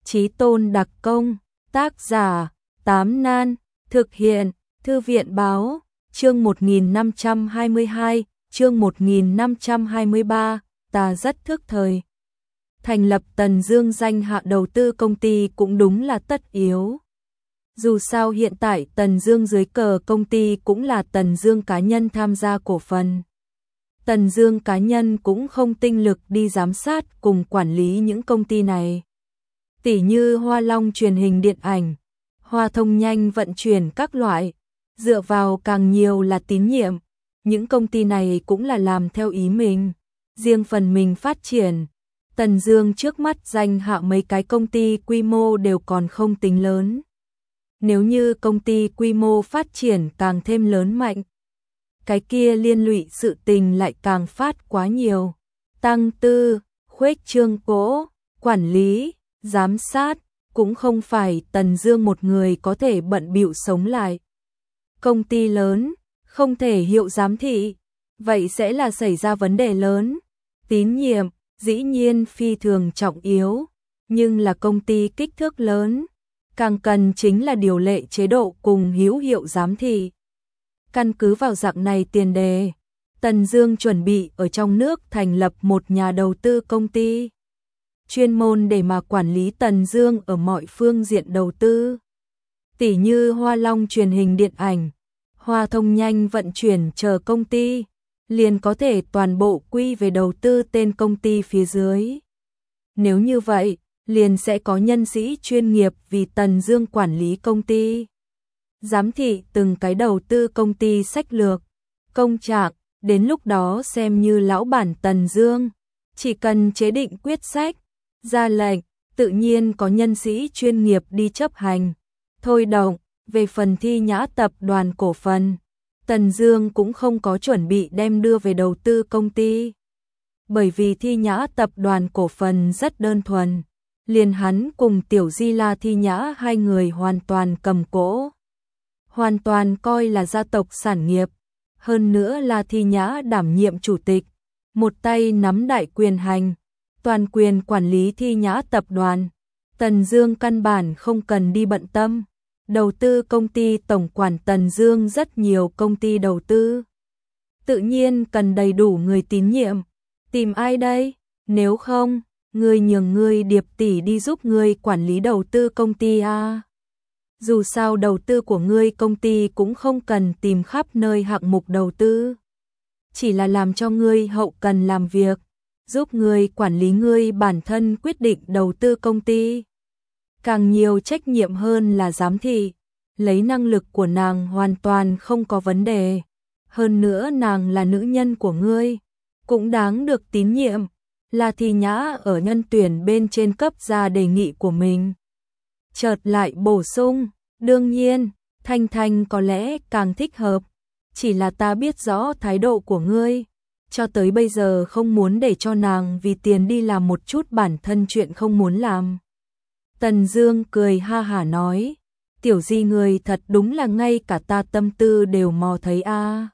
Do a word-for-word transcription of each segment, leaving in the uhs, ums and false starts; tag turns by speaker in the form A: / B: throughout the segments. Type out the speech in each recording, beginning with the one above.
A: Chí Tôn đặc công, tác giả, Tám Nan, thực hiện, Thư viện báo, chương một nghìn năm trăm hai mươi hai, chương một nghìn năm trăm hai mươi ba, ta rất thức thời. Thành lập Tần Dương danh hạ đầu tư công ty cũng đúng là tất yếu. Dù sao hiện tại Tần Dương dưới cờ công ty cũng là Tần Dương cá nhân tham gia cổ phần. Tần Dương cá nhân cũng không tinh lực đi giám sát cùng quản lý những công ty này. Tỷ như Hoa Long truyền hình điện ảnh, Hoa Thông nhanh vận chuyển các loại, dựa vào càng nhiều là tín nhiệm. Những công ty này cũng là làm theo ý mình, riêng phần mình phát triển. Tần Dương trước mắt danh hạ mấy cái công ty quy mô đều còn không tính lớn. Nếu như công ty quy mô phát triển càng thêm lớn mạnh, cái kia liên lụy sự tình lại càng phát quá nhiều. Tăng tư, khuếch trương cố, quản lý, giám sát, cũng không phải Tần Dương một người có thể bận bịu sống lại. Công ty lớn, không thể hiệu giám thị, vậy sẽ là xảy ra vấn đề lớn. Tín nhiệm, dĩ nhiên phi thường trọng yếu, nhưng là công ty kích thước lớn, càng cần chính là điều lệ chế độ cùng hữu hiệu giám thị. Căn cứ vào dạng này tiền đề, Tần Dương chuẩn bị ở trong nước thành lập một nhà đầu tư công ty, chuyên môn để mà quản lý Tần Dương ở mọi phương diện đầu tư. Tỷ như Hoa Long truyền hình điện ảnh, Hoa Thông nhanh vận chuyển chờ công ty, liền có thể toàn bộ quy về đầu tư tên công ty phía dưới. Nếu như vậy, liền sẽ có nhân sĩ chuyên nghiệp vì Tần Dương quản lý công ty, giám thị từng cái đầu tư công ty sách lược, công trạng, đến lúc đó xem như lão bản Tần Dương, chỉ cần chế định quyết sách, ra lệnh, tự nhiên có nhân sĩ chuyên nghiệp đi chấp hành, thôi động. Về phần Thi Nhã tập đoàn cổ phần, Tần Dương cũng không có chuẩn bị đem đưa về đầu tư công ty, bởi vì Thi Nhã tập đoàn cổ phần rất đơn thuần, liền hắn cùng Tiểu Di La Thi Nhã hai người hoàn toàn cầm cố, hoàn toàn coi là gia tộc sản nghiệp, hơn nữa là Thi Nhã đảm nhiệm chủ tịch, một tay nắm đại quyền hành, toàn quyền quản lý Thi Nhã tập đoàn. Tần Dương căn bản không cần đi bận tâm. Đầu tư công ty tổng quản Tần Dương rất nhiều công ty đầu tư, tự nhiên cần đầy đủ người tín nhiệm. Tìm ai đây? Nếu không, ngươi nhường ngươi Điệp tỷ đi giúp ngươi quản lý đầu tư công ty a. Dù sao đầu tư của ngươi công ty cũng không cần tìm khắp nơi hạng mục đầu tư, chỉ là làm cho ngươi hậu cần làm việc, giúp ngươi quản lý ngươi bản thân quyết định đầu tư công ty. Càng nhiều trách nhiệm hơn là giám thị, lấy năng lực của nàng hoàn toàn không có vấn đề. Hơn nữa nàng là nữ nhân của ngươi, cũng đáng được tín nhiệm. Là Thi Nhã ở nhân tuyển bên trên cấp ra đề nghị của mình. Chợt lại bổ sung, đương nhiên, Thanh Thanh có lẽ càng thích hợp, chỉ là ta biết rõ thái độ của ngươi, cho tới bây giờ không muốn để cho nàng vì tiền đi làm một chút bản thân chuyện không muốn làm. Tần Dương cười ha hả nói, Tiểu Di người thật đúng là ngay cả ta tâm tư đều mò thấy a. À.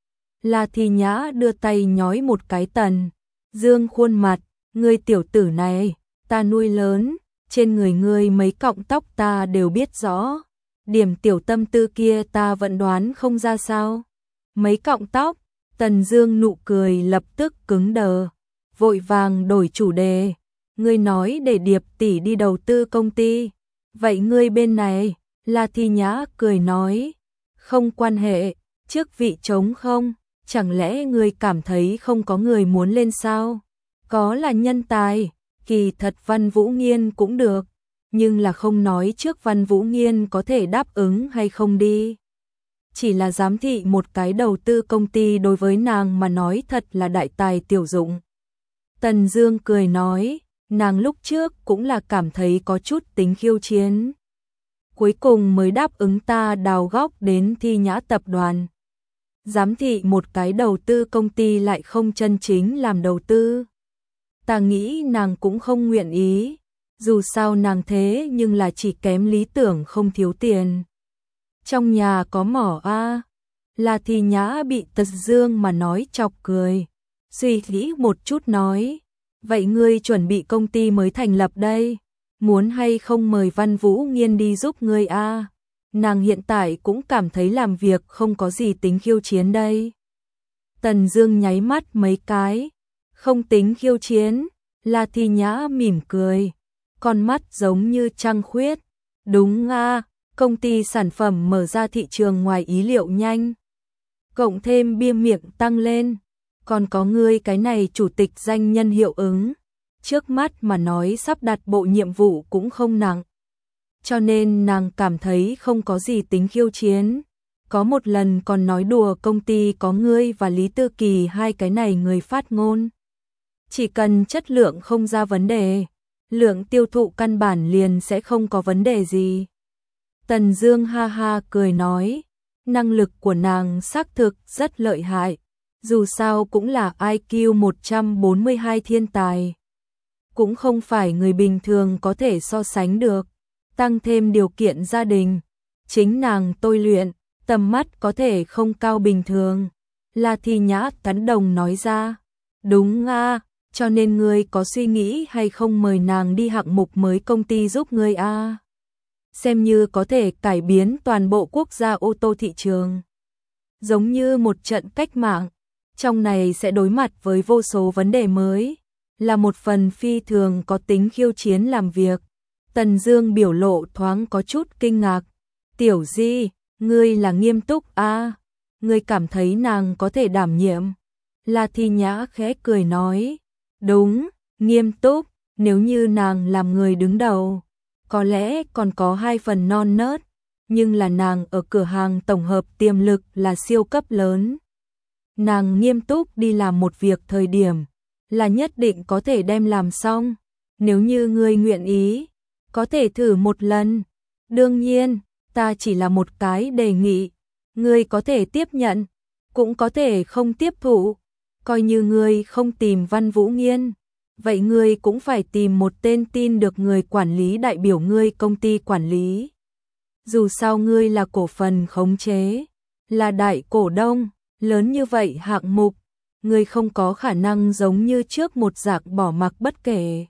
A: La Thi Nhã đưa tay nhói một cái Tần Dương khuôn mặt, ngươi tiểu tử này, ta nuôi lớn, trên người ngươi mấy cọng tóc ta đều biết rõ, điểm tiểu tâm tư kia ta vẫn đoán không ra sao. Mấy cọng tóc? Tần Dương nụ cười lập tức cứng đờ, vội vàng đổi chủ đề. Ngươi nói để Điệp tỷ đi đầu tư công ty, vậy ngươi bên này? La Thi Nhã cười nói, không quan hệ, chức vị trống không, chẳng lẽ ngươi cảm thấy không có người muốn lên sao? Có là nhân tài, kỳ thật Văn Vũ Nghiên cũng được, nhưng là không nói trước Văn Vũ Nghiên có thể đáp ứng hay không đi. Chỉ là giám thị một cái đầu tư công ty đối với nàng mà nói thật là đại tài tiểu dụng. Tần Dương cười nói, nàng lúc trước cũng là cảm thấy có chút tính khiêu chiến, cuối cùng mới đáp ứng ta đào góc đến Thi Nhã tập đoàn. Giám thị một cái đầu tư công ty lại không chân chính làm đầu tư. Ta nghĩ nàng cũng không nguyện ý, dù sao nàng thế nhưng là chỉ kém lý tưởng không thiếu tiền. Trong nhà có mỏ a. À. Là Thi Nhã bị Tần Dương mà nói chọc cười, suy nghĩ một chút nói, vậy ngươi chuẩn bị công ty mới thành lập đây, muốn hay không mời Văn Vũ Nghiên đi giúp ngươi a? Nàng hiện tại cũng cảm thấy làm việc không có gì tính khiêu chiến đây. Tần Dương nháy mắt mấy cái, không tính khiêu chiến. La Thi Nhã mỉm cười, con mắt giống như trăng khuyết. Đúng a, công ty sản phẩm mở ra thị trường ngoài ý liệu nhanh. Cộng thêm bia miệng tăng lên, còn có ngươi cái này chủ tịch danh nhân hiệu ứng. Trước mắt mà nói sắp đặt bộ nhiệm vụ cũng không nặng. Cho nên nàng cảm thấy không có gì tính khiêu chiến. Có một lần còn nói đùa công ty có ngươi và Lý Tư Kỳ hai cái này người phát ngôn. Chỉ cần chất lượng không ra vấn đề, lượng tiêu thụ căn bản liền sẽ không có vấn đề gì. Tần Dương ha ha cười nói, năng lực của nàng xác thực rất lợi hại, dù sao cũng là I Q một trăm bốn mươi hai thiên tài. Cũng không phải người bình thường có thể so sánh được, tăng thêm điều kiện gia đình, chính nàng tôi luyện, tầm mắt có thể không cao bình thường. La Thi Nhã tán đồng nói ra, đúng a, cho nên ngươi có suy nghĩ hay không mời nàng đi hạng mục mới công ty giúp ngươi a? Xem như có thể cải biến toàn bộ quốc gia ô tô thị trường. Giống như một trận cách mạng, trong này sẽ đối mặt với vô số vấn đề mới, là một phần phi thường có tính khiêu chiến làm việc. Tần Dương biểu lộ thoáng có chút kinh ngạc. Tiểu Di, ngươi là nghiêm túc a? Ngươi cảm thấy nàng có thể đảm nhiệm? La Thi Nhã khẽ cười nói, đúng, nghiêm túc, nếu như nàng làm người đứng đầu, có lẽ còn có hai phần non nớt, nhưng là nàng ở cửa hàng tổng hợp tiềm lực là siêu cấp lớn. Nàng nghiêm túc đi làm một việc thời điểm, là nhất định có thể đem làm xong. Nếu như ngươi nguyện ý, có thể thử một lần. Đương nhiên, ta chỉ là một cái đề nghị, ngươi có thể tiếp nhận, cũng có thể không tiếp thụ. Coi như ngươi không tìm Văn Vũ Nghiên, vậy ngươi cũng phải tìm một tên tin được người quản lý đại biểu ngươi công ty quản lý. Dù sao ngươi là cổ phần khống chế, là đại cổ đông, lớn như vậy hạng mục, ngươi không có khả năng giống như trước một dạng bỏ mặc bất kể.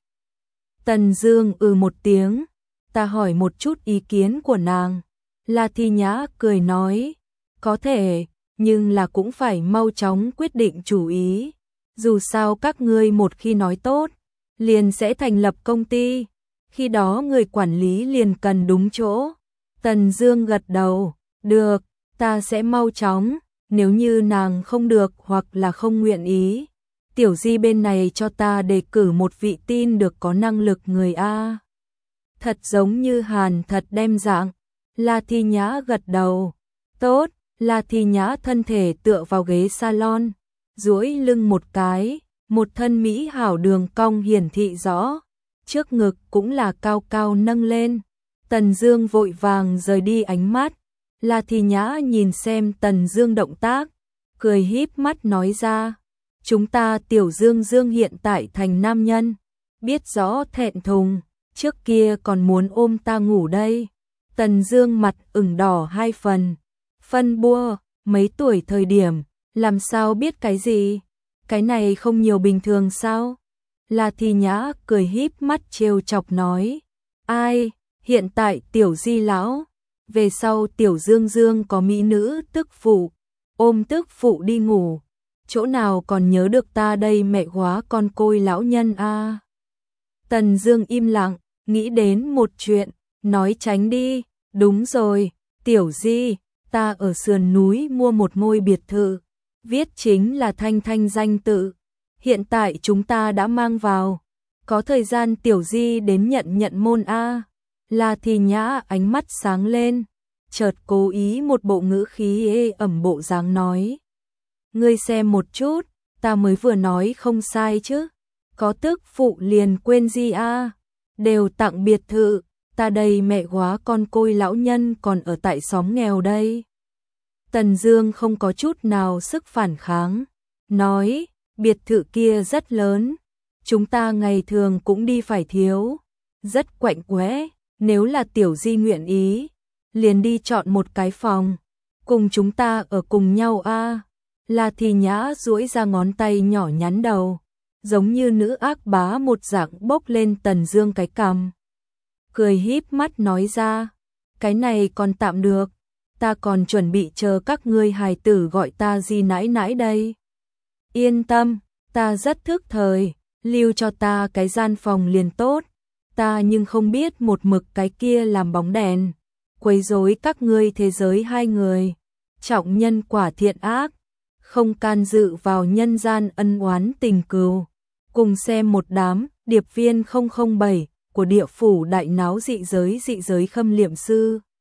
A: Tần Dương ừ một tiếng, ta hỏi một chút ý kiến của nàng. La Thi Nhã cười nói, có thể, nhưng là cũng phải mau chóng quyết định chủ ý. Dù sao các ngươi một khi nói tốt, liền sẽ thành lập công ty, khi đó người quản lý liền cần đúng chỗ. Tần Dương gật đầu, được, ta sẽ mau chóng, nếu như nàng không được hoặc là không nguyện ý, Tiểu Di bên này cho ta đề cử một vị tin được có năng lực người a. Thật giống như Hàn thật đem dạng. La Thi Nhã gật đầu, tốt. La Thi Nhã thân thể tựa vào ghế salon, duỗi lưng một cái, một thân mỹ hảo đường cong hiển thị rõ, trước ngực cũng là cao cao nâng lên. Tần Dương vội vàng rời đi ánh mắt. La Thi Nhã nhìn xem Tần Dương động tác, cười híp mắt nói ra, chúng ta Tiểu Dương Dương hiện tại thành nam nhân, biết rõ thẹn thùng, trước kia còn muốn ôm ta ngủ đây. Tần Dương mặt ửng đỏ hai phần. Phân bua, mấy tuổi thời điểm, làm sao biết cái gì? Cái này không nhiều bình thường sao? La Thi Nhã cười híp mắt trêu chọc nói, ai, hiện tại Tiểu Di lão, về sau Tiểu Dương Dương có mỹ nữ tức phụ, ôm tức phụ đi ngủ, chỗ nào còn nhớ được ta đây mẹ hóa con côi lão nhân a. Tần Dương im lặng, nghĩ đến một chuyện, nói tránh đi, đúng rồi, Tiểu Di, ta ở sườn núi mua một ngôi biệt thự, viết chính là Thanh Thanh danh tự, hiện tại chúng ta đã mang vào, có thời gian Tiểu Di đến nhận nhận môn a. La Thi Nhã ánh mắt sáng lên, chợt cố ý một bộ ngữ khí ê ẩm bộ dáng nói, ngươi xem một chút, ta mới vừa nói không sai chứ, có tức phụ liền quên gì a, đều tặng biệt thự, ta đây mẹ hóa con côi lão nhân còn ở tại xóm nghèo đây. Tần Dương không có chút nào sức phản kháng, nói, biệt thự kia rất lớn, chúng ta ngày thường cũng đi phải thiếu, rất quạnh quẽ, nếu là Tiểu Di nguyện ý, liền đi chọn một cái phòng, cùng chúng ta ở cùng nhau a. La Thi Nhã duỗi ra ngón tay nhỏ nhắn đầu, giống như nữ ác bá một dạng bốc lên Tần Dương cái cằm. cười híp mắt nói ra, cái này còn tạm được, ta còn chuẩn bị chờ các ngươi hài tử gọi ta gì nãi nãi đây. Yên tâm, ta rất thức thời, lưu cho ta cái gian phòng liền tốt, ta nhưng không biết một mực cái kia làm bóng đèn, quấy rối các ngươi thế giới hai người, trọng nhân quả thiện ác, không can dự vào nhân gian ân oán tình cừu. Cùng xem một đám điệp viên không không bảy của địa phủ đại náo dị giới dị giới khâm liệm sư.